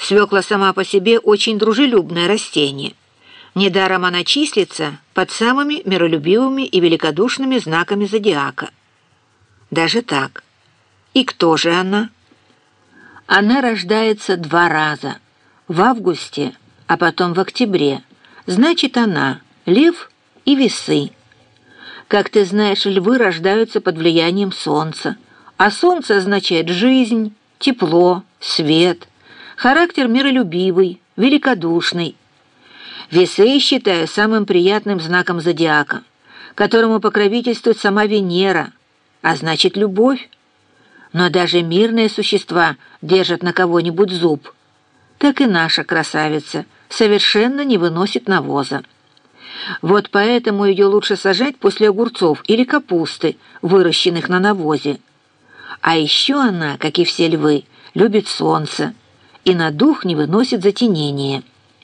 Свекла сама по себе очень дружелюбное растение. Недаром она числится под самыми миролюбивыми и великодушными знаками зодиака. Даже так. И кто же она? Она рождается 2 раза. В августе, а потом в октябре. Значит, она лев и весы. Как ты знаешь, львы рождаются под влиянием солнца. А солнце означает жизнь, тепло, свет, характер миролюбивый, великодушный. Весы я считаю самым приятным знаком зодиака, которому покровительствует сама Венера, а значит любовь. Но даже мирные существа держат на кого-нибудь зуб. Так и наша красавица совершенно не выносит навоза. Вот поэтому ее лучше сажать после огурцов или капусты, выращенных на навозе. А еще она, как и все львы, любит солнце и на дух не выносит затенения.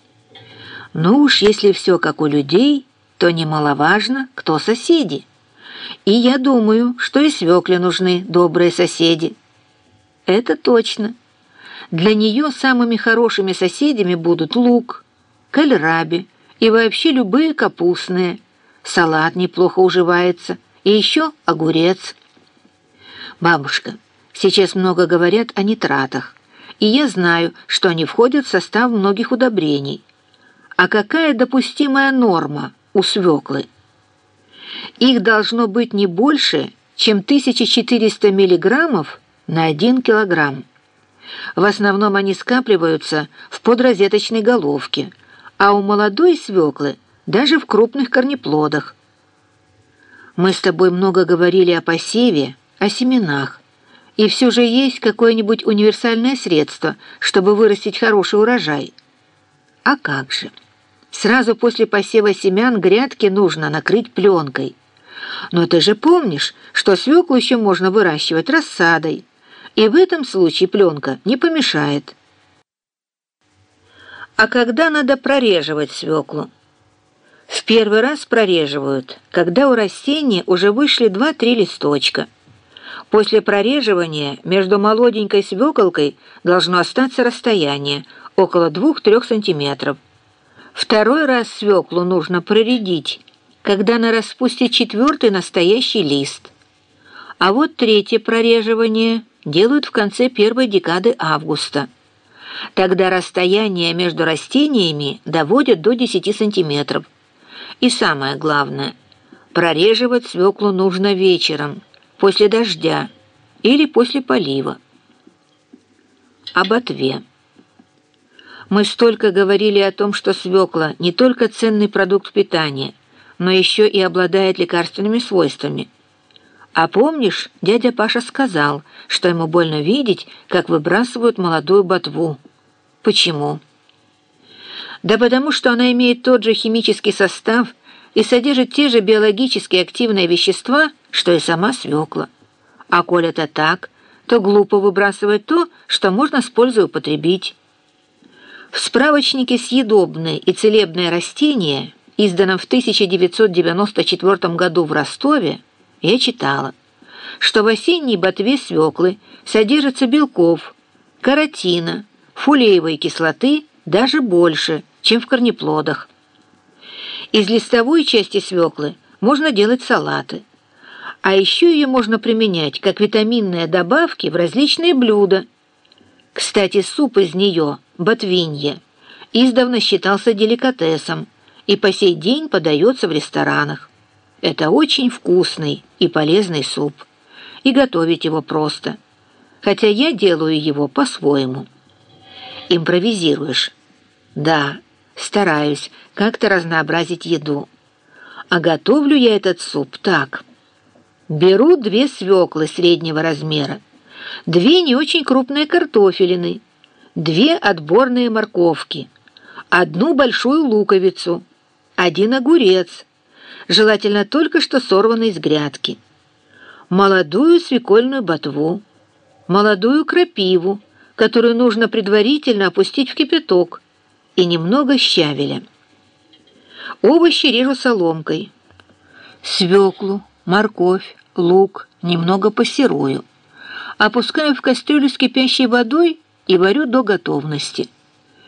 Ну уж если все как у людей, то немаловажно, кто соседи. И я думаю, что и свекле нужны добрые соседи. Это точно. Для нее самыми хорошими соседями будут лук, кальраби и вообще любые капустные. Салат неплохо уживается, и еще огурец. Бабушка, сейчас много говорят о нитратах, и я знаю, что они входят в состав многих удобрений. А какая допустимая норма у свеклы? Их должно быть не больше, чем 1400 миллиграммов на 1 килограмм. В основном они скапливаются в подрозеточной головке, а у молодой свеклы даже в крупных корнеплодах. Мы с тобой много говорили о посеве, о семенах, и все же есть какое-нибудь универсальное средство, чтобы вырастить хороший урожай. А как же? Сразу после посева семян грядки нужно накрыть пленкой. Но ты же помнишь, что свеклу еще можно выращивать рассадой, и в этом случае пленка не помешает. А когда надо прореживать свеклу? В первый раз прореживают, когда у растения уже вышли 2-3 листочка. После прореживания между молоденькой свеколкой должно остаться расстояние около 2-3 сантиметров. Второй раз свеклу нужно проредить, когда она распустит 4-й настоящий лист. А вот 3-е прореживание делают в конце 1-й декады августа. Тогда расстояние между растениями доводят до 10 сантиметров. И самое главное, прореживать свеклу нужно вечером, после дождя или после полива. Об ботве. Мы столько говорили о том, что свекла не только ценный продукт питания, но еще и обладает лекарственными свойствами. А помнишь, дядя Паша сказал, что ему больно видеть, как выбрасывают молодую ботву. Почему? Да потому что она имеет тот же химический состав и содержит те же биологически активные вещества, что и сама свекла. А коль это так, то глупо выбрасывать то, что можно с пользой употребить. В справочнике «Съедобные и целебные растения», изданном в 1994 году в Ростове, я читала, что в осенней ботве свеклы содержится белков, каротина, фолиевой кислоты даже больше, чем в корнеплодах. Из листовой части свеклы можно делать салаты, а еще ее можно применять как витаминные добавки в различные блюда. Кстати, суп из нее, ботвинье, издавна считался деликатесом и по сей день подается в ресторанах. Это очень вкусный и полезный суп, и готовить его просто, хотя я делаю его по-своему. Импровизируешь? Да, стараюсь как-то разнообразить еду. А готовлю я этот суп так. Беру 2 свеклы среднего размера, 2 не очень крупные картофелины, 2 отборные морковки, 1 большую луковицу, 1 огурец, желательно только что сорванный с грядки, молодую свекольную ботву, молодую крапиву, которую нужно предварительно опустить в кипяток, и немного щавеля. Овощи режу соломкой. Свеклу, морковь, лук немного пассерую. Опускаю в кастрюлю с кипящей водой и варю до готовности.